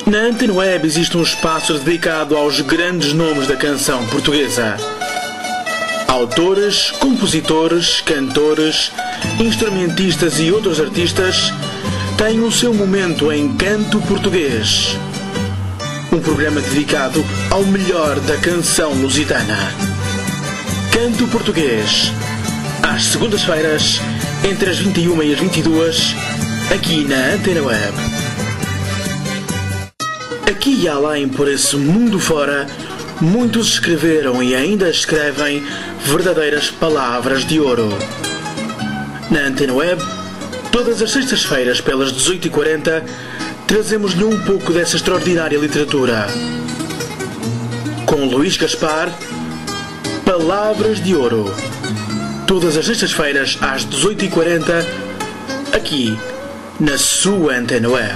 Na Antena Web existe um espaço dedicado aos grandes nomes da canção portuguesa. Autores, compositores, cantores, instrumentistas e outros artistas têm o seu momento em Canto Português. Um programa dedicado ao melhor da canção lusitana. Canto Português. Às segundas-feiras, entre as 21 e as 22, aqui na Antena Web. Aqui e além por esse mundo fora, muitos escreveram e ainda escrevem verdadeiras palavras de ouro. Na Antena Web, todas as sextas-feiras pelas 18h40, trazemos-lhe um pouco dessa extraordinária literatura. Com Luís Gaspar, Palavras de Ouro. Todas as sextas-feiras às 18h40, aqui na sua Antena Web.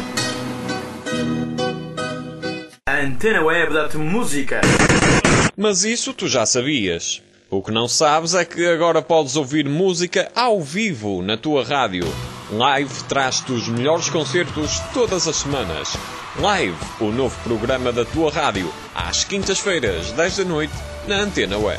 A Antena Web dá-te música. Mas isso tu já sabias. O que não sabes é que agora podes ouvir música ao vivo na tua rádio. Live traz-te os melhores concertos todas as semanas. Live, o novo programa da tua rádio, às quintas-feiras, 10 da noite, na Antena Web.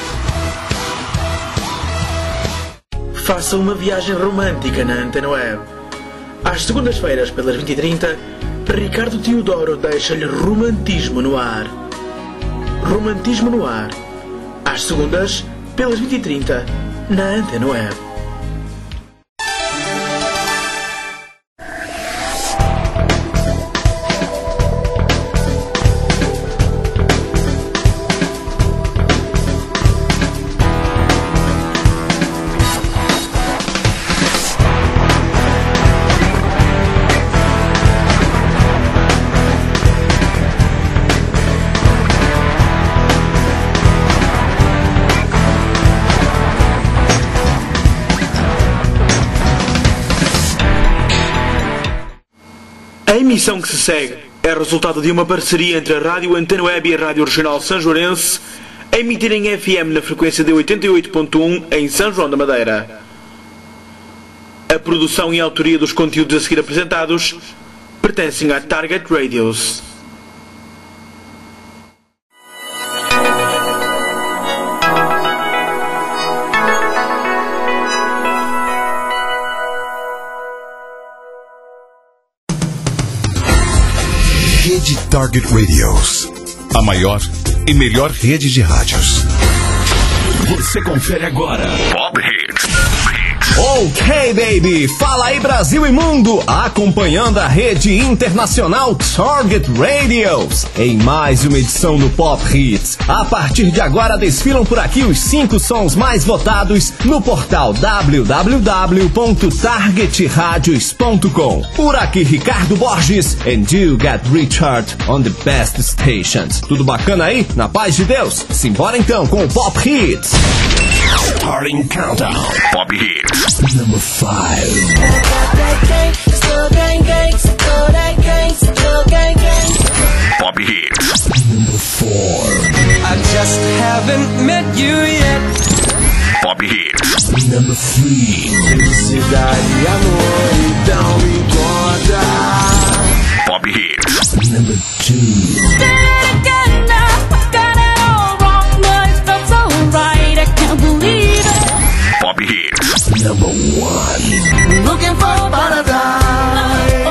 Faça uma viagem romântica na Antena Web. Às segundas-feiras, pelas 20h30, Ricardo Teodoro deixa-lhe romantismo no ar. Romantismo no ar. Às segundas, pelas 20h30, na Antena Web. A emissão que se segue é resultado de uma parceria entre a Rádio Antena Web e a Rádio Regional Sanjoarense, a emitir em FM na frequência de 88.1 em São João da Madeira. A produção e a autoria dos conteúdos a seguir apresentados pertencem à Target Radios. Rede Target Radios, a maior e melhor rede de rádios. Você confere agora Pop Hits. Ok, baby! Fala aí, Brasil e mundo! Acompanhando a rede internacional Target Radios em mais uma edição do Pop Hits. A partir de agora desfilam por aqui os 5 sons mais votados no portal www.targetradios.com. Por aqui, Ricardo Borges and you get Richard on the best stations. Tudo bacana aí? Na paz de Deus? Simbora então com o Pop Hits. Starting countdown. Pop Hits. Number 5. Pop Hits. Number 4. I just haven't met you yet. Pop Hits. Number 3. Felicidade e amor então me conta. Pop Hits. Number 2. Pop Hits. Number 1. Looking for paradise.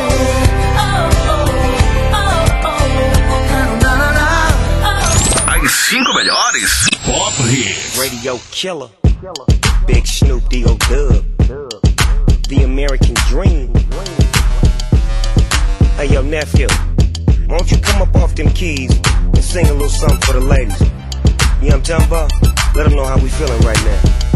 As 5 melhores Pop Hits. Radio Killer. Big Snoop D.O. Dub. The American Dream. Hey, yo, nephew. Why don't you come up off them keys and sing a little something for the ladies? You know what I'm talking about? Let them know how we feeling right now.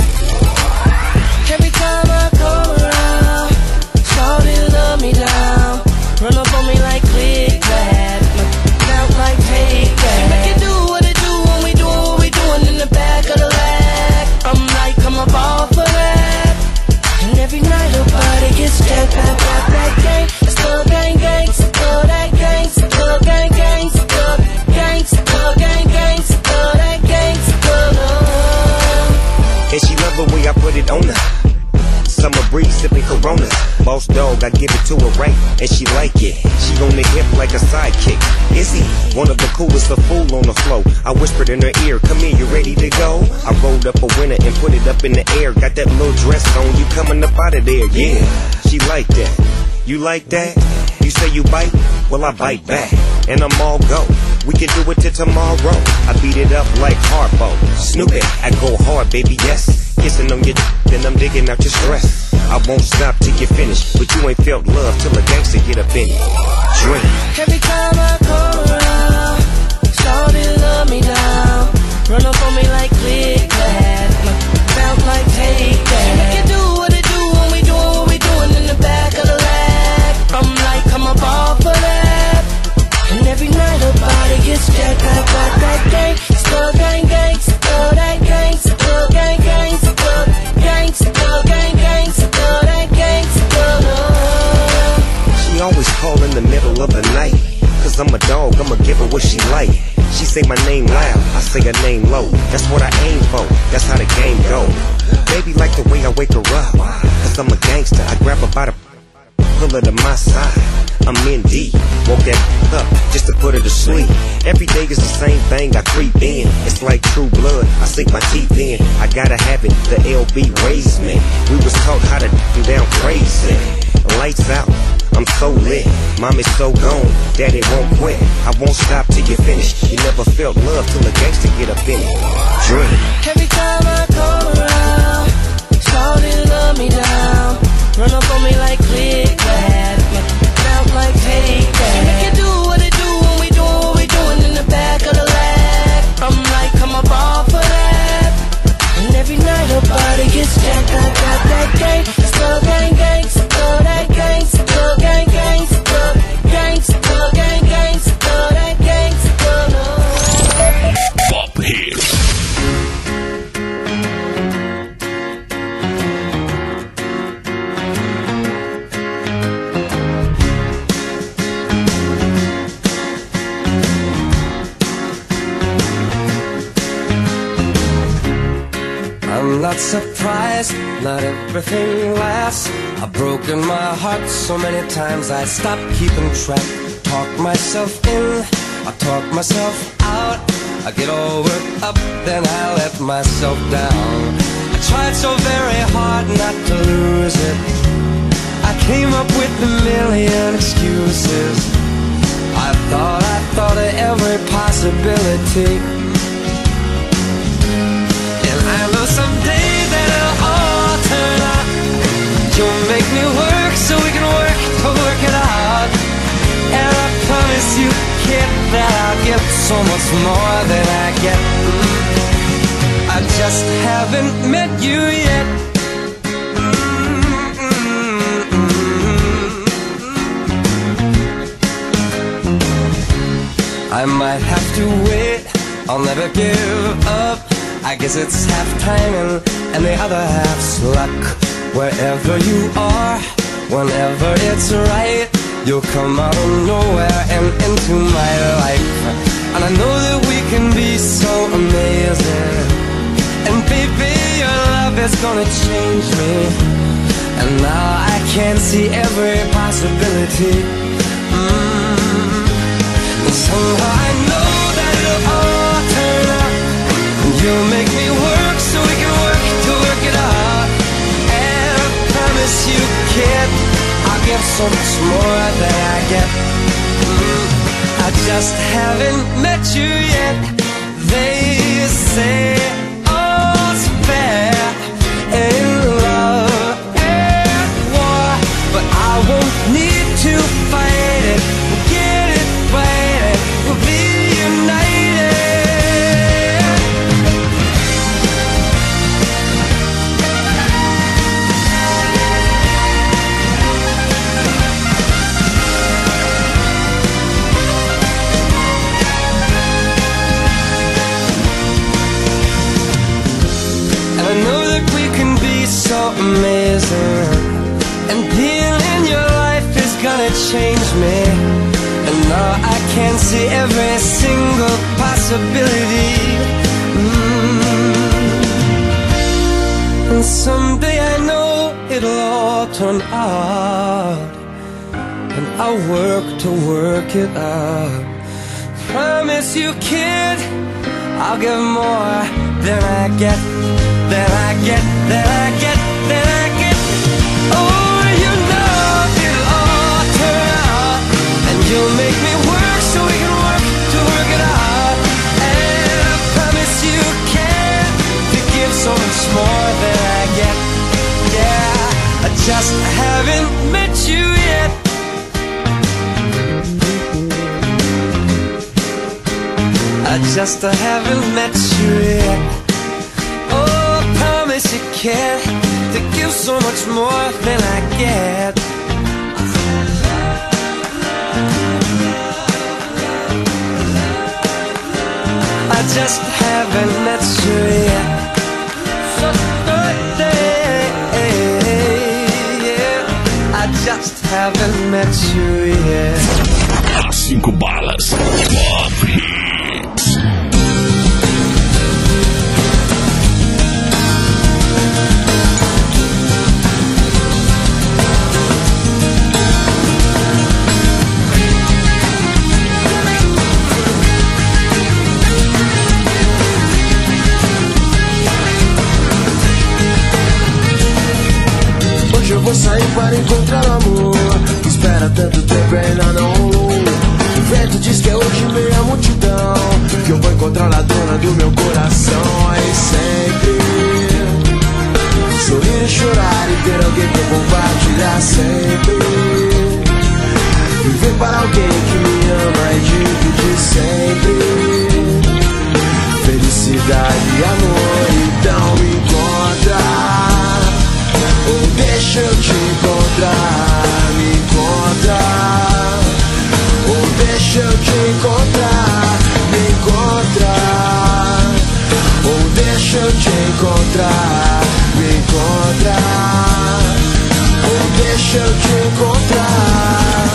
Every time I come around, shawty love me down. Run up on me like click clap, out like take that. She make it do what it do when we do what we doing in the back of the lag. I'm like, I'm a ball for that. And every night her body gets jacked, that gang. It's the gang, gang, it's the that gang, it's the gang, gang, it's the gang, it's the gang, gang, it's the that gang, it's the love. And she love the way I put it on her. Summer breeze sipping Coronas. Boss dog, I give it to her right. and she like it. She on the hip like a sidekick. Izzy, one of the coolest, a fool on the flow. I whispered in her ear, come here, you ready to go? I rolled up a winner and put it up in the air. Got that little dress on, you coming up out of there, yeah. She like that. You like that? You say you bite? Well, I bite back, and I'm all go. We can do it till tomorrow. I beat it up like Harpo. Snoop it, I go hard, baby, yes. Kissing on your then I'm digging out your stress. I won't stop till you finish, but you ain't felt love till a gangster get up in it. Drink. Every time I come around, shawty love me down. Run up on me like click clack, bounce like take that. Make it do what it do when we doing what we doing in the back of the lag. I'm like, come up off of that. And every night her body gets jacked. I got that gang, still gang, gang, still that gang, still gang, gang, still gang, still gang, gang, still that gang, still love. She always call in the middle of the night, cause I'm a dog, I'ma give her what she like. She say my name loud, I say her name low. That's what I aim for, that's how the game go. Baby like the way I wake her up, cause I'm a gangster. I grab her by the pull her to my side. I'm in deep, woke that up just to put her to sleep. Every day is the same thing, I creep in. It's like true blood, I sink my teeth in. I gotta have it, the LB raised me. We was taught how to do down crazy. Lights out, I'm so lit. Mom is so gone, daddy won't quit. I won't stop till you finish. You never felt love till a gangster get up in it. Drink. Every time I come around, shawty love me down. Run up on me like click clack, bounce like take that. Make it do what it do when we doing what we doing in the back of the lag. I'm like, come up off of that. And every night her body gets jacked. I got that gang, still gang, gang, still that gang, still gang, gang, still gang, still gang, gang, still that gang, still love. Pop Hits. I'm not surprised, not everything lasts. I've broken my heart so many times I stopped keeping track. Talk myself in, I talk myself out. I get all worked up, then I let myself down. I tried so very hard not to lose it. I came up with a million excuses. I thought of every possibility. I know someday that it'll all turn out. You'll make me work so we can work to work it out. And I promise you, kid, that I'll give so much more than I get. I just haven't met you yet. I might have to wait, I'll never give up. I guess it's half timing and the other half's luck. Wherever you are, whenever it's right, you'll come out of nowhere and into my life. And I know that we can be so amazing. And baby, your love is gonna change me. And now I can see every possibility. And somehow I know that it'll all turn out. You'll make me work so we can work to work it out. And I promise you, kid, I'll give so much more than I get. I just haven't met you yet. They say all's fair in love and war, but I won't need to fight it. We'll get it right, we'll be united. So amazing, and being in your life is gonna change me. And now I can see every single possibility. And someday I know it'll all turn out. And I'll work to work it out. Promise you, kid, I'll give more than I get, than I get, than I get, than I get. Oh, you know it'll all turn out, and you'll make me work so we can work to work it out. And I promise you can, to give so much more than I get. Yeah, I just haven't met you yet. I just haven't met you yet. Oh, I promise you can, to give so much more than I get. I just haven't met you yet. So yeah, I just haven't met you yet. 5 balas. Pop Hits. Hoje eu vou sair para encontrar o amor. Espera tanto tempo e ainda não rolou. O vento diz que é hoje meia multidão, que eu vou encontrar a dona do meu coração. Aí sempre sorrir e chorar e ter alguém pra compartilhar sempre. Viver para alguém que me ama e dividir sempre felicidade e amor. Então me encontra, ou deixa eu te encontrar, me encontra, ou deixa eu te encontrar, me encontra, ou deixa eu te encontrar, me encontra, ou deixa eu te encontrar.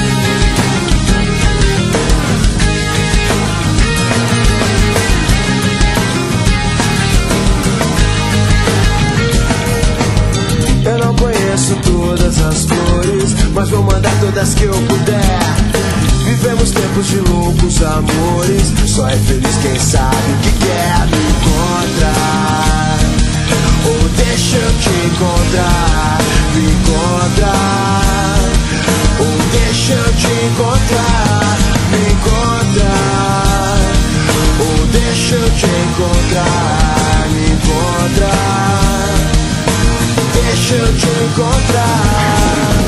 Eu não conheço todas as flores, mas vou mandar todas que eu puder. Vivemos tempos de loucos amores, só é feliz quem sabe o que quer. Me encontrar, ou deixa eu te encontrar, me encontrar, ou deixa eu te encontrar, me encontrar, ou deixa eu te encontrar, me encontrar, deixa eu te encontrar.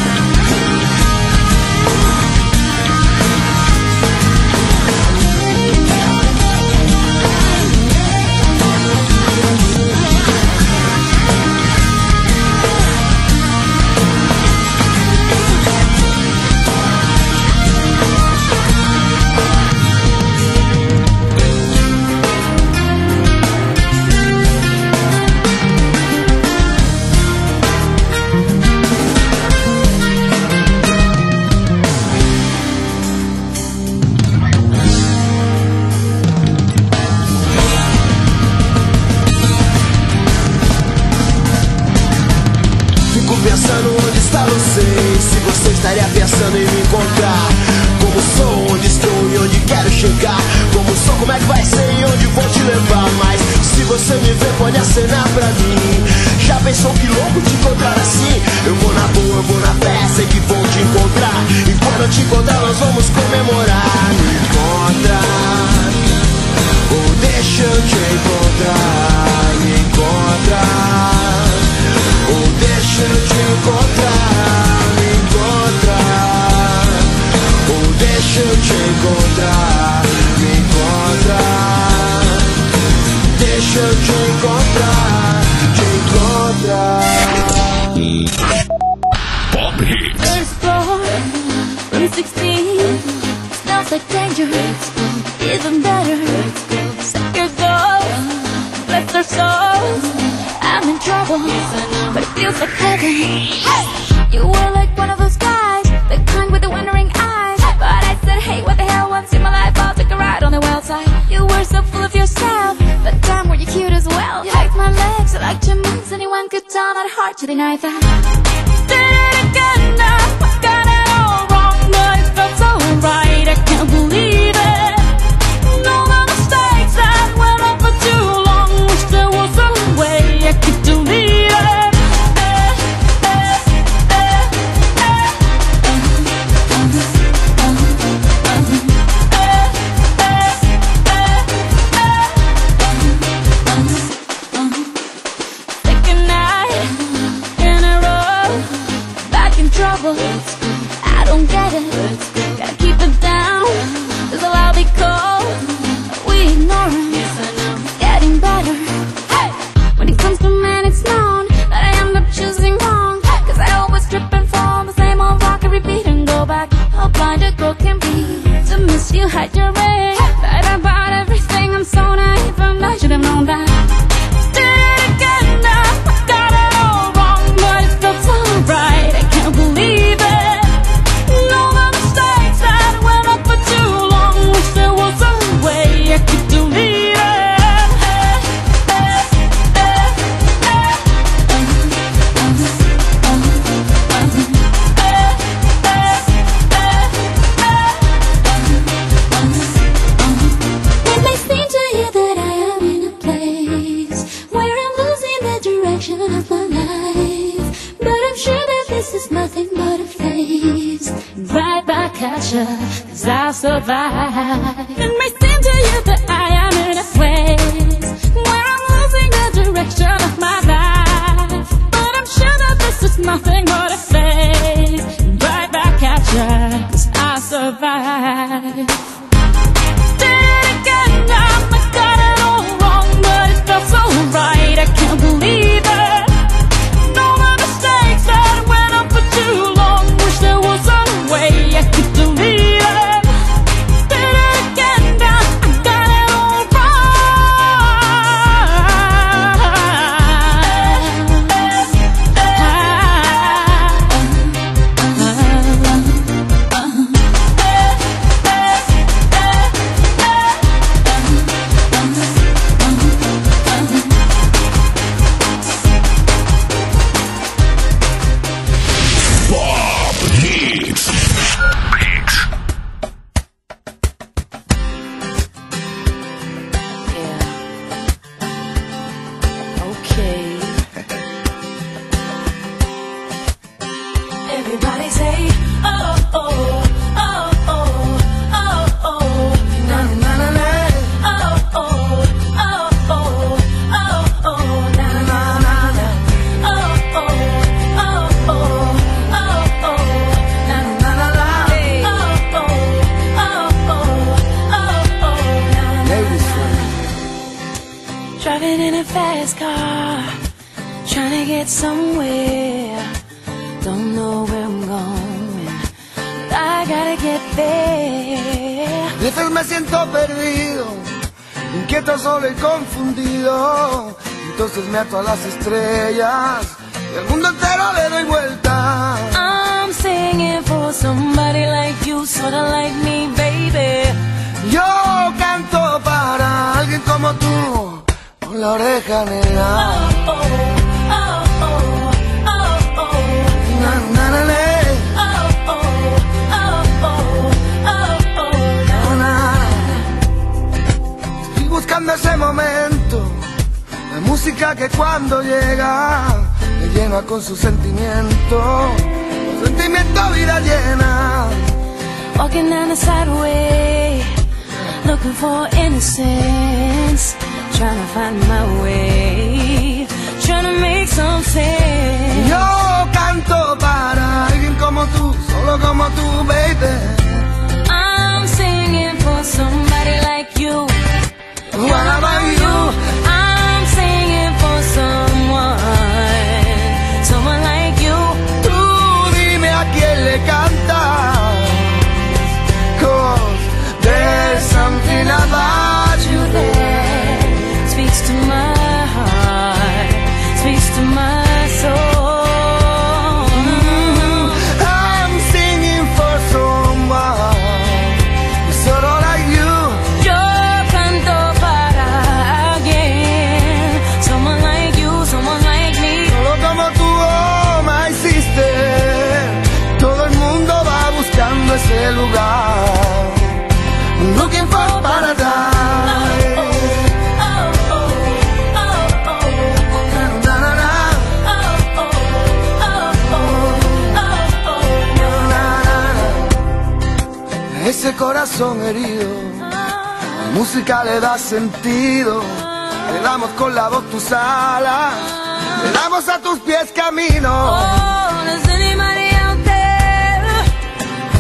Pensando onde está você, se você estaria pensando em me encontrar. Como sou, onde estou e onde quero chegar. Como sou, como é que vai ser e onde vou te levar. Mas se você me ver, pode acenar pra mim. Já pensou que louco te encontrar assim? Eu vou na boa, eu vou na fé, sei que vou te encontrar. E quando eu te encontrar, nós vamos comemorar. Me encontra, ou deixa eu te encontrar. Me encontra, ou deixa eu te encontrar, me encontrar, ou deixa eu te encontrar, me encontrar, deixa eu te encontrar, Pop Hits. First floor, room 16, smells like danger, even better, second floor, bless our souls. I'm in trouble, but it feels like heaven. Hey! You were like one of those guys, the kind with the wondering eyes. But I said, hey, what the hell, once in my life I'll take a ride on the wild side. You were so full of yourself, but damn, were you cute as well. You liked my legs, you liked your moves, anyone could tell, not hard to deny that. Did it again now, I got it all wrong. don't get it. Gotta keep it down, cause they'll all be cold. We ignore him, it's getting better. Hey! When it comes to men, it's known that I end up choosing wrong, cause I always trip and fall, the same old rock and repeat and go back. How blind a girl can be to miss you, hide your ring. Lied about everything, I'm so naive, and I should have known that. Did it again now, I got it all wrong, but it felt so right, I can't believe it. Know the mistakes that went on for too long, wish there was a way I could delete it. It may seem to you that I am in a place where I'm losing the direction of my life, but I'm sure that this is nothing but a phase. Right back at you, cause I'll survive. It may seem to you that I am in a place where I'm losing the direction of my life, but I'm sure that this is nothing but a phase. Right back at you, cause I'll survive. Did it again now, I got it all wrong, but it felt so right, I can't believe it. Know the mistakes that went on for too long, wish there was a way I could delete it. Did it again now, I got it all Pop Hits. Okay. Everybody say, oh, oh, oh, oh, oh, oh, na na na na. Oh, oh, oh, oh, oh, oh, na na na na. Oh, oh, oh, oh, oh, oh, na na na na. Oh, oh, oh, oh, oh, oh, na na. Driving in a fast car, trying to get somewhere. Don't know where I'm going, but I gotta get there. A veces me siento perdido, inquieto, solo y confundido. Entonces me ato a las estrellas y al mundo entero le doy vuelta. I'm singing for somebody like you, sorta like me, baby. Yo canto para alguien como tú, con la oreja negra. Oh, oh, oh, oh, oh, oh. Na, na, na, na. Oh, oh, oh, oh, oh, oh, Na, na. Estoy buscando ese momento, la música que cuando llega me llena con su sentimiento, vida llena. Walking down the sideway, looking for innocence, trying to find my way, trying to make some sense. Yo canto para alguien como tú, solo como tú, baby. I'm singing for somebody like you. What about you? I'm singing for someone like you. Tú dime a quién le cantas, 'cause there's something about you that speaks to my heart, speaks to my soul. I'm singing for someone solo like you. Yo canto para alguien, someone like you, someone like me. Solo como tú, oh my sister. Todo el mundo va buscando ese lugar, looking for paradise. Ese corazón herido, la música le da sentido. Le damos con la voz tus alas, le damos a tus pies camino. Oh, does anybody out there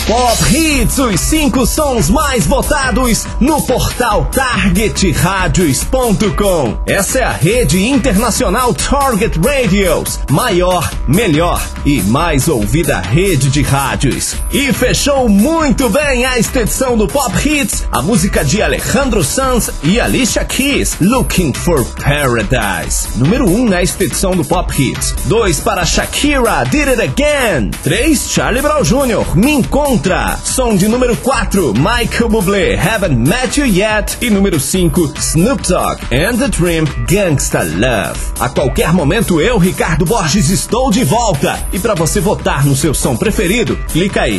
Pop Hits, os 5 sons mais votados no portal targetradios.com. Essa é a rede internacional Target Radios, maior, melhor e mais ouvida rede de rádios. E fechou muito bem esta edição do Pop Hits, a música de Alejandro Sanz e Alicia Keys, Looking for Paradise. Número 1 nesta edição do Pop Hits. 2 para Shakira, Did It Again. 3, Charlie Brown Jr., Me Encontra. Som de número 4, Michael Bublé, Haven't Met You Yet. E número 5, Snoop Dogg and The Dream, Gangsta Love. A qualquer momento eu, Ricardo Borges, estou de volta. E para você votar no seu som preferido, clica aí,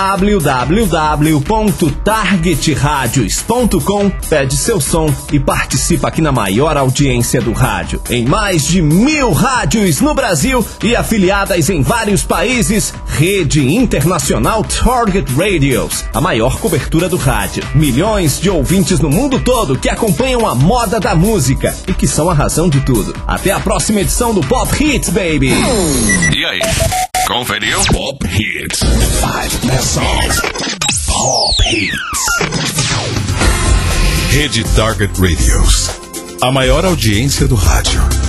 www.targetradios.com, pede seu som e participa aqui na maior audiência do rádio. Em mais de 1000 rádios no Brasil e afiliadas em vários países, Rede Internacional Target Radios, a maior cobertura do rádio. Milhões de ouvintes no mundo todo que acompanham a moda da música e que são a razão de tudo. Até a próxima edição do Pop Hits, baby! E aí, conferiu? Pop Hits. 5 best songs. Pop Hits. Rede Target Radios, a maior audiência do rádio.